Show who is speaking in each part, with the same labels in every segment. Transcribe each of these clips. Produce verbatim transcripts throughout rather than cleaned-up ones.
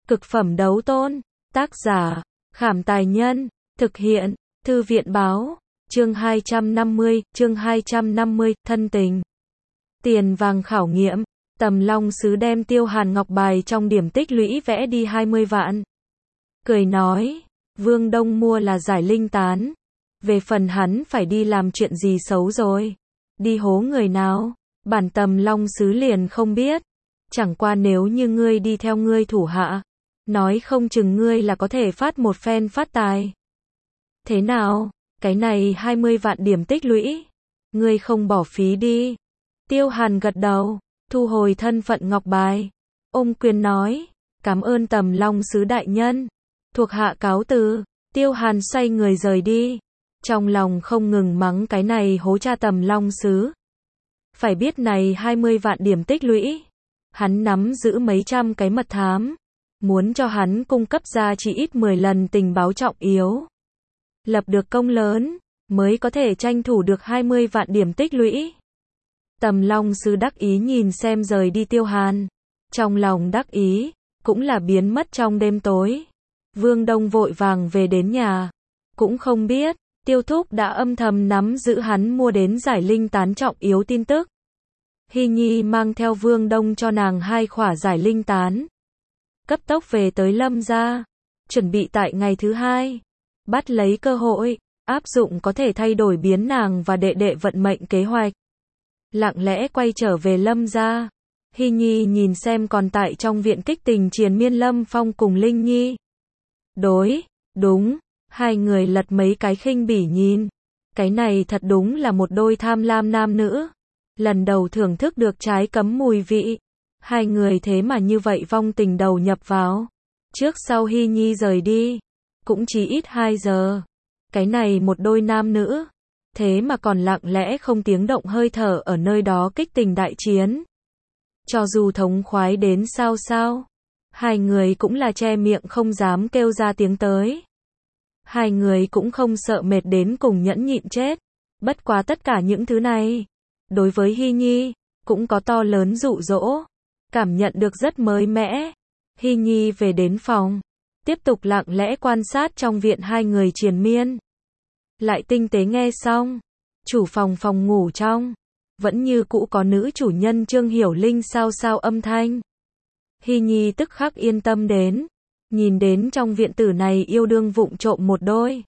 Speaker 1: Cực phẩm đấu tôn. Tác giả, Khảm Tài Nhân. Thực hiện, Thư viện Báo. Chương hai trăm năm mươi, chương hai trăm năm mươi, thân tình. Tiền vàng khảo nghiệm. Tầm Long Sứ đem Tiêu Hàn Ngọc bài trong điểm tích lũy vẽ đi hai mươi vạn. Cười nói, Vương Đông mua là giải linh tán. Về phần hắn phải đi làm chuyện gì xấu rồi. Đi hố người nào, bản Tầm Long Sứ liền không biết. Chẳng qua nếu như ngươi đi theo ngươi thủ hạ, nói không chừng ngươi là có thể phát một phen phát tài. Thế nào, cái này hai mươi vạn điểm tích lũy, ngươi không bỏ phí đi. Tiêu Hàn gật đầu, thu hồi thân phận ngọc bài, ôm quyền nói, cảm ơn Tầm Long Sứ đại nhân, thuộc hạ cáo từ. Tiêu Hàn xoay người rời đi, trong lòng không ngừng mắng cái này hố cha Tầm Long Sứ. Phải biết này hai mươi vạn điểm tích lũy, hắn nắm giữ mấy trăm cái mật thám, muốn cho hắn cung cấp ra chỉ ít mười lần tình báo trọng yếu. Lập được công lớn, mới có thể tranh thủ được hai mươi vạn điểm tích lũy. Tầm Long Sứ đắc ý nhìn xem rời đi Tiêu Hàn. Trong lòng đắc ý, cũng là biến mất trong đêm tối. Vương Đông vội vàng về đến nhà. Cũng không biết, Tiêu Thúc đã âm thầm nắm giữ hắn mua đến giải linh tán trọng yếu tin tức. Hy Nhi mang theo Vương Đông cho nàng hai khỏa giải linh tán. Cấp tốc về tới Lâm gia, chuẩn bị tại ngày thứ hai, bắt lấy cơ hội, áp dụng có thể thay đổi biến nàng và đệ đệ vận mệnh kế hoạch. Lặng lẽ quay trở về Lâm gia, Hy Nhi nhìn xem còn tại trong viện kích tình triền miên Lâm Phong cùng Linh Nhi. Đối, đúng, hai người lật mấy cái khinh bỉ nhìn. Cái này thật đúng là một đôi tham lam nam nữ. Lần đầu thưởng thức được trái cấm mùi vị. Hai người thế mà như vậy vong tình đầu nhập vào. Trước sau Hy Nhi rời đi, cũng chỉ ít hai giờ. Cái này một đôi nam nữ, thế mà còn lặng lẽ không tiếng động hơi thở ở nơi đó kích tình đại chiến. Cho dù thống khoái đến sao sao, hai người cũng là che miệng không dám kêu ra tiếng tới. Hai người cũng không sợ mệt đến cùng nhẫn nhịn chết. Bất quá tất cả những thứ này, đối với Hy Nhi, cũng có to lớn dụ dỗ. Cảm nhận được rất mới mẻ. Hy Nhi về đến phòng, tiếp tục lặng lẽ quan sát trong viện hai người triền miên. Lại tinh tế nghe xong, chủ phòng phòng ngủ trong, vẫn như cũ có nữ chủ nhân Trương Hiểu Linh sao sao âm thanh. Hy Nhi tức khắc yên tâm đến, nhìn đến trong viện tử này yêu đương vụng trộm một đôi.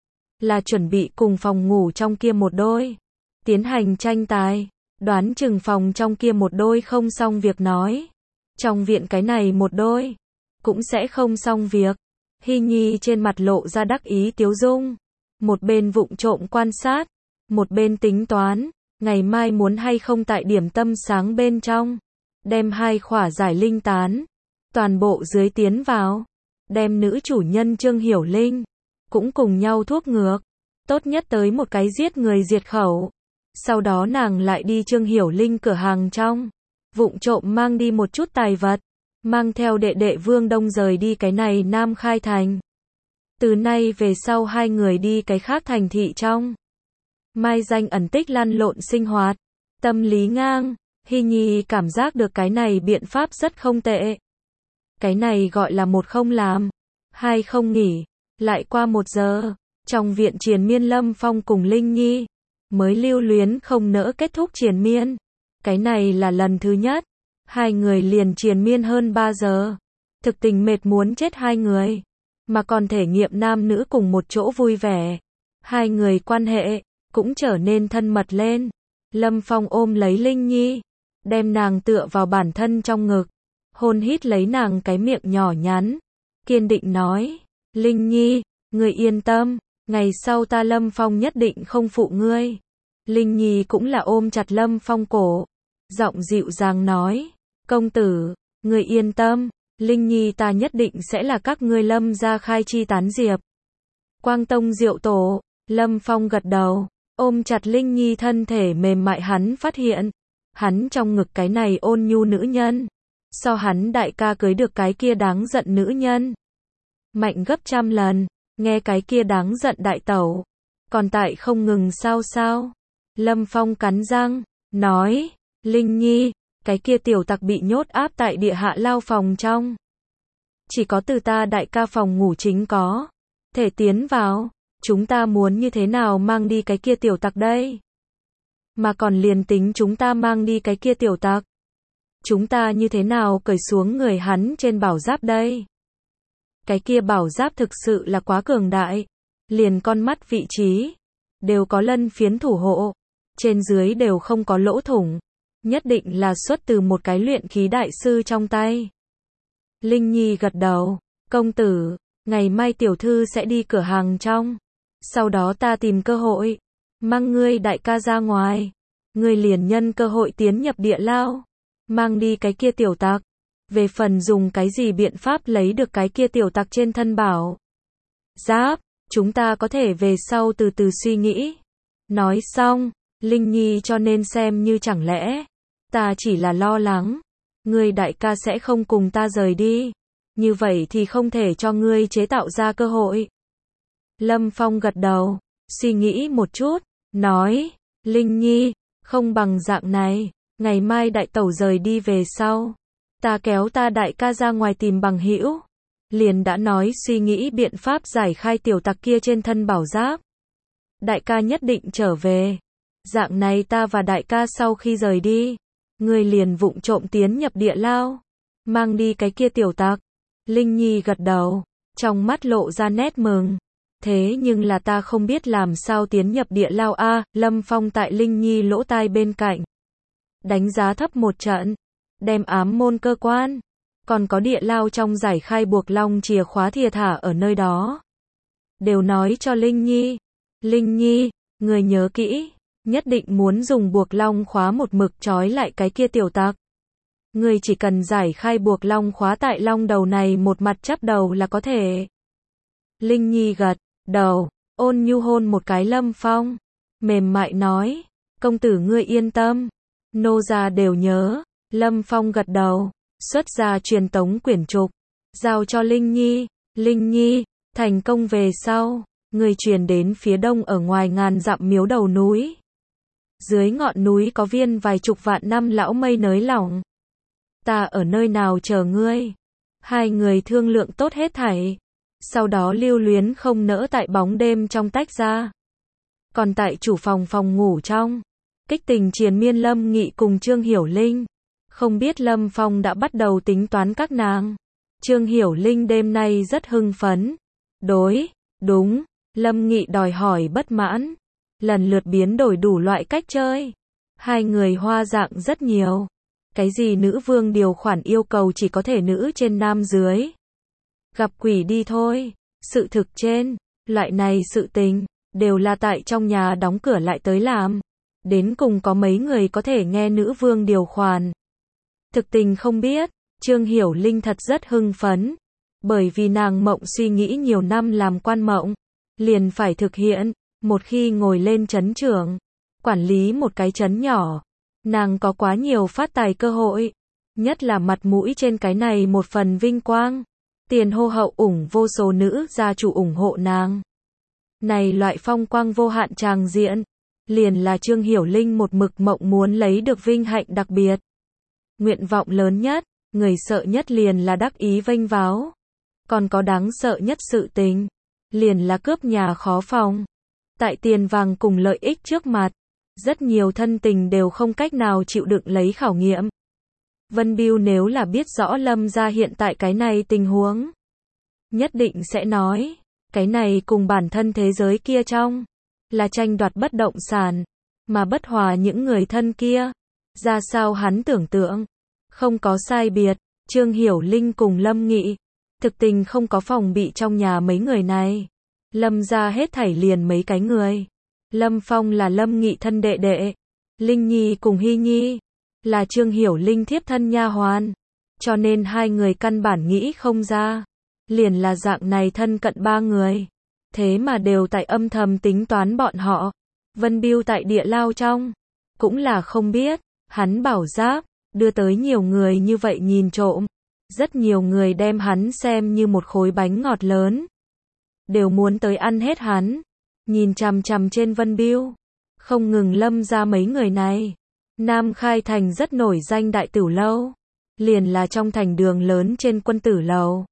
Speaker 1: Là chuẩn bị cùng phòng ngủ trong kia một đôi tiến hành tranh tài, đoán chừng phòng trong kia một đôi không xong việc nói. Trong viện cái này một đôi, cũng sẽ không xong việc. Hy Nhi trên mặt lộ ra đắc ý tiếu dung. Một bên vụng trộm quan sát, một bên tính toán, ngày mai muốn hay không tại điểm tâm sáng bên trong. Đem hai khỏa giải linh tán, toàn bộ dưới tiến vào. Đem nữ chủ nhân Trương Hiểu Linh, cũng cùng nhau thuốc ngược. Tốt nhất tới một cái giết người diệt khẩu. Sau đó nàng lại đi Trương Hiểu Linh cửa hàng trong. Vụng trộm mang đi một chút tài vật, mang theo đệ đệ Vương Đông rời đi cái này Nam Khai Thành. Từ nay về sau hai người đi cái khác thành thị trong. Mai danh ẩn tích lăn lộn sinh hoạt. Tâm lý ngang, Hy Nhi cảm giác được cái này biện pháp rất không tệ. Cái này gọi là một không làm, hai không nghỉ. Lại qua một giờ, trong viện triền miên Lâm Phong cùng Linh Nhi, mới lưu luyến không nỡ kết thúc triền miên. Cái này là lần thứ nhất, hai người liền triền miên hơn ba giờ. Thực tình mệt muốn chết hai người, mà còn thể nghiệm nam nữ cùng một chỗ vui vẻ. Hai người quan hệ, cũng trở nên thân mật lên. Lâm Phong ôm lấy Linh Nhi, đem nàng tựa vào bản thân trong ngực, hôn hít lấy nàng cái miệng nhỏ nhắn, kiên định nói, Linh Nhi, ngươi yên tâm, ngày sau ta Lâm Phong nhất định không phụ ngươi. Linh Nhi cũng là ôm chặt Lâm Phong cổ, giọng dịu dàng nói, công tử, ngươi yên tâm, Linh Nhi ta nhất định sẽ là các ngươi Lâm gia khai chi tán diệp. Quang Tông Diệu Tổ. Lâm Phong gật đầu, ôm chặt Linh Nhi thân thể mềm mại. Hắn phát hiện, hắn trong ngực cái này ôn nhu nữ nhân, so hắn đại ca cưới được cái kia đáng giận nữ nhân mạnh gấp trăm lần. Nghe cái kia đáng giận đại tẩu, còn tại không ngừng sao sao. Lâm Phong cắn răng, nói, Linh Nhi, cái kia tiểu tặc bị nhốt áp tại địa hạ lao phòng trong. chỉ có từ ta đại ca phòng ngủ chính có thể tiến vào, chúng ta muốn như thế nào mang đi cái kia tiểu tặc đây? Mà còn liền tính chúng ta mang đi cái kia tiểu tặc, chúng ta như thế nào cởi xuống người hắn trên bảo giáp đây? Cái kia bảo giáp thực sự là quá cường đại, liền con mắt vị trí đều có lân phiến thủ hộ, trên dưới đều không có lỗ thủng, nhất định là xuất từ một cái luyện khí đại sư trong tay. Linh Nhi gật đầu, công tử, ngày mai tiểu thư sẽ đi cửa hàng trong, sau đó ta tìm cơ hội, mang ngươi đại ca ra ngoài, ngươi liền nhân cơ hội tiến nhập địa lao, mang đi cái kia tiểu tặc, về phần dùng cái gì biện pháp lấy được cái kia tiểu tặc trên thân bảo giáp, chúng ta có thể về sau từ từ suy nghĩ. Nói xong, Linh Nhi cho nên xem như chẳng lẽ, ta chỉ là lo lắng, ngươi đại ca sẽ không cùng ta rời đi, như vậy thì không thể cho ngươi chế tạo ra cơ hội. Lâm Phong gật đầu, suy nghĩ một chút, nói, Linh Nhi, không bằng dạng này, ngày mai đại tẩu rời đi về sau, ta kéo ta đại ca ra ngoài tìm bằng hữu, liền đã nói suy nghĩ biện pháp giải khai tiểu tặc kia trên thân bảo giáp. Đại ca nhất định trở về, dạng này ta và đại ca sau khi rời đi, ngươi liền vụng trộm tiến nhập địa lao, mang đi cái kia tiểu tặc. Linh Nhi gật đầu, trong mắt lộ ra nét mừng. Thế nhưng là ta không biết làm sao tiến nhập địa lao a. Lâm Phong tại Linh Nhi lỗ tai bên cạnh, đánh giá thấp một trận, đem ám môn cơ quan, còn có địa lao trong giải khai buộc long chìa khóa thìa thả ở nơi đó, đều nói cho Linh Nhi. Linh Nhi, người nhớ kỹ, nhất định muốn dùng buộc long khóa một mực trói lại cái kia tiểu tặc. Người chỉ cần giải khai buộc long khóa tại long đầu này một mặt chắp đầu là có thể. Linh Nhi gật đầu, ôn nhu hôn một cái Lâm Phong, mềm mại nói, công tử ngươi yên tâm, nô gia đều nhớ. Lâm Phong gật đầu, xuất ra truyền tống quyển trục, giao cho Linh Nhi. Linh Nhi, thành công về sau, người truyền đến phía đông ở ngoài ngàn dặm miếu đầu núi. Dưới ngọn núi có viên vài chục vạn năm lão mây nới lỏng. Ta ở nơi nào chờ ngươi? Hai người thương lượng tốt hết thảy, sau đó lưu luyến không nỡ tại bóng đêm trong tách ra. Còn tại chủ phòng phòng ngủ trong, kích tình triền miên Lâm Nghị cùng Trương Hiểu Linh. Không biết Lâm Phong đã bắt đầu tính toán các nàng. Trương Hiểu Linh đêm nay rất hưng phấn. Đối, đúng, Lâm Nghị đòi hỏi bất mãn, lần lượt biến đổi đủ loại cách chơi. Hai người hoa dạng rất nhiều. Cái gì nữ vương điều khoản yêu cầu chỉ có thể nữ trên nam dưới. Gặp quỷ đi thôi. Sự thực trên, loại này sự tình, đều là tại trong nhà đóng cửa lại tới làm. Đến cùng có mấy người có thể nghe nữ vương điều khoản. Thực tình không biết, Trương Hiểu Linh thật rất hưng phấn. Bởi vì nàng mộng suy nghĩ nhiều năm làm quan mộng, liền phải thực hiện. Một khi ngồi lên trấn trưởng, quản lý một cái trấn nhỏ, nàng có quá nhiều phát tài cơ hội. Nhất là mặt mũi trên cái này một phần vinh quang. Tiền hô hậu ủng vô số nữ gia chủ ủng hộ nàng. Này loại phong quang vô hạn tràng diện, liền là Trương Hiểu Linh một mực mộng muốn lấy được vinh hạnh đặc biệt. Nguyện vọng lớn nhất, người sợ nhất liền là đắc ý vênh váo. Còn có đáng sợ nhất sự tình, liền là cướp nhà khó phòng. Tại tiền vàng cùng lợi ích trước mặt, rất nhiều thân tình đều không cách nào chịu đựng lấy khảo nghiệm. Vân Biêu nếu là biết rõ Lâm gia hiện tại cái này tình huống, nhất định sẽ nói, cái này cùng bản thân thế giới kia trong, là tranh đoạt bất động sản, mà bất hòa những người thân kia. Ra sao hắn tưởng tượng, không có sai biệt, Trương Hiểu Linh cùng Lâm Nghị, thực tình không có phòng bị trong nhà mấy người này. Lâm gia hết thảy liền mấy cái người. Lâm Phong là Lâm Nghị thân đệ đệ, Linh Nhi cùng Hy Nhi là Trương Hiểu Linh thiếp thân nha hoàn, cho nên hai người căn bản nghĩ không ra, liền là dạng này thân cận ba người, thế mà đều tại âm thầm tính toán bọn họ. Vân Biêu tại địa lao trong, cũng là không biết, hắn bảo giáp, đưa tới nhiều người như vậy nhìn trộm, rất nhiều người đem hắn xem như một khối bánh ngọt lớn, đều muốn tới ăn hết hắn. Nhìn chằm chằm trên Vân Biêu, không ngừng Lâm ra mấy người này. Nam Khai Thành rất nổi danh đại tử lâu, liền là trong thành đường lớn trên Quân Tử Lầu.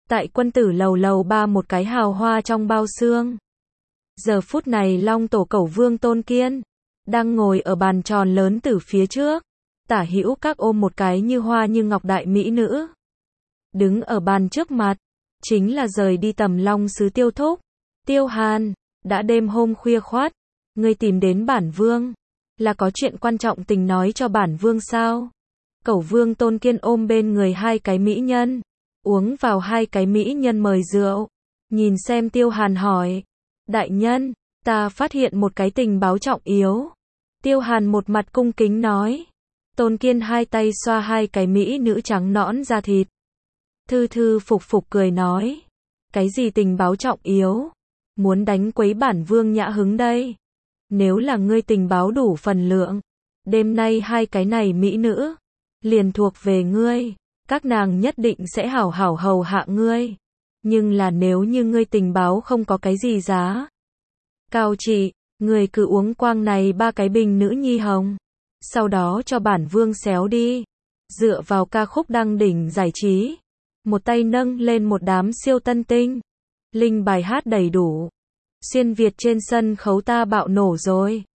Speaker 1: Tại quân tử lầu lầu ba một cái hào hoa trong bao xương. Giờ phút này Long Tổ Cẩu Vương Tôn Kiên đang ngồi ở bàn tròn lớn từ phía trước, tả hữu các ôm một cái như hoa như ngọc đại mỹ nữ. Đứng ở bàn trước mặt, chính là rời đi Tầm Long Sứ Tiêu Thúc. Tiêu Hàn, đã đêm hôm khuya khoắt, ngươi tìm đến bản vương, là có chuyện quan trọng tình nói cho bản vương sao? Cẩu Vương Tôn Kiên ôm bên người hai cái mỹ nhân, uống vào hai cái mỹ nhân mời rượu, nhìn xem Tiêu Hàn hỏi, đại nhân, ta phát hiện một cái tình báo trọng yếu. Tiêu Hàn một mặt cung kính nói. Tôn Kiên hai tay xoa hai cái mỹ nữ trắng nõn da thịt. Thư thư phục phục cười nói. Cái gì tình báo trọng yếu? Muốn đánh quấy bản vương nhã hứng đây. Nếu là ngươi tình báo đủ phần lượng, đêm nay hai cái này mỹ nữ liền thuộc về ngươi, các nàng nhất định sẽ hảo hảo hầu hạ ngươi. Nhưng là nếu như ngươi tình báo không có cái gì giá cao trị, ngươi cứ uống quang này ba cái bình nữ nhi hồng, sau đó cho bản vương xéo đi. Dựa vào ca khúc đăng đỉnh giải trí, một tay nâng lên một đám siêu tân tinh, linh bài hát đầy đủ, xuyên Việt trên sân khấu ta bạo nổ rồi.